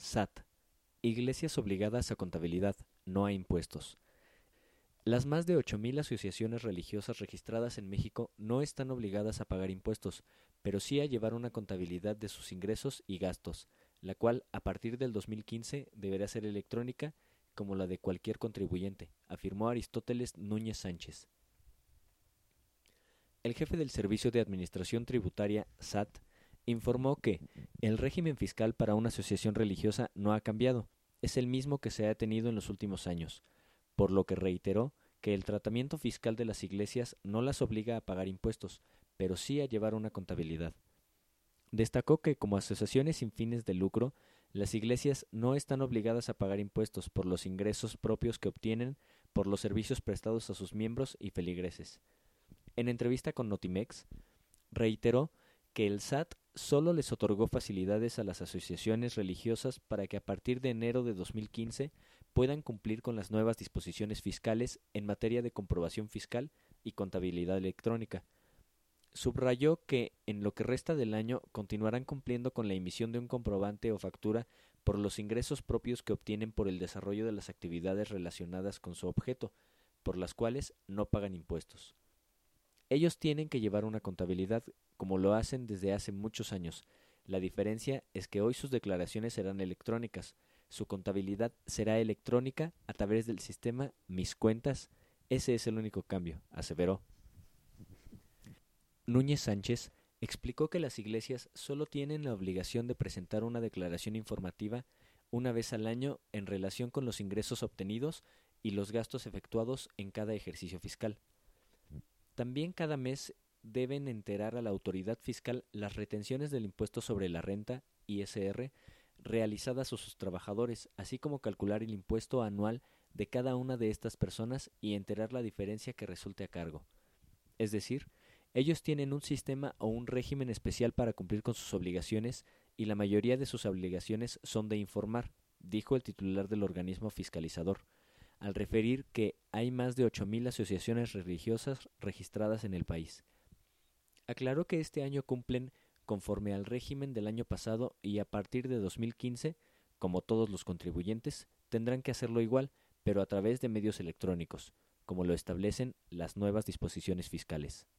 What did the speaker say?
SAT. Iglesias obligadas a contabilidad, no a impuestos. Las más de 8,000 asociaciones religiosas registradas en México no están obligadas a pagar impuestos, pero sí a llevar una contabilidad de sus ingresos y gastos, la cual a partir del 2015 deberá ser electrónica como la de cualquier contribuyente, afirmó Aristóteles Núñez Sánchez. El jefe del Servicio de Administración Tributaria, SAT, informó que el régimen fiscal para una asociación religiosa no ha cambiado, es el mismo que se ha tenido en los últimos años, por lo que reiteró que el tratamiento fiscal de las iglesias no las obliga a pagar impuestos, pero sí a llevar una contabilidad. Destacó que como asociaciones sin fines de lucro, las iglesias no están obligadas a pagar impuestos por los ingresos propios que obtienen por los servicios prestados a sus miembros y feligreses. En entrevista con Notimex, reiteró que el SAT solo les otorgó facilidades a las asociaciones religiosas para que a partir de enero de 2015 puedan cumplir con las nuevas disposiciones fiscales en materia de comprobación fiscal y contabilidad electrónica. Subrayó que en lo que resta del año continuarán cumpliendo con la emisión de un comprobante o factura por los ingresos propios que obtienen por el desarrollo de las actividades relacionadas con su objeto, por las cuales no pagan impuestos. Ellos tienen que llevar una contabilidad, como lo hacen desde hace muchos años. La diferencia es que hoy sus declaraciones serán electrónicas. Su contabilidad será electrónica a través del sistema Mis Cuentas. Ese es el único cambio, aseveró. Núñez Sánchez explicó que las iglesias solo tienen la obligación de presentar una declaración informativa una vez al año en relación con los ingresos obtenidos y los gastos efectuados en cada ejercicio fiscal. También cada mes deben enterar a la autoridad fiscal las retenciones del impuesto sobre la renta, ISR, realizadas a sus trabajadores, así como calcular el impuesto anual de cada una de estas personas y enterar la diferencia que resulte a cargo. Es decir, ellos tienen un sistema o un régimen especial para cumplir con sus obligaciones y la mayoría de sus obligaciones son de informar, dijo el titular del organismo fiscalizador, al referir que hay más de 8,000 asociaciones religiosas registradas en el país. Aclaró que este año cumplen conforme al régimen del año pasado y a partir de 2015, como todos los contribuyentes, tendrán que hacerlo igual, pero a través de medios electrónicos, como lo establecen las nuevas disposiciones fiscales.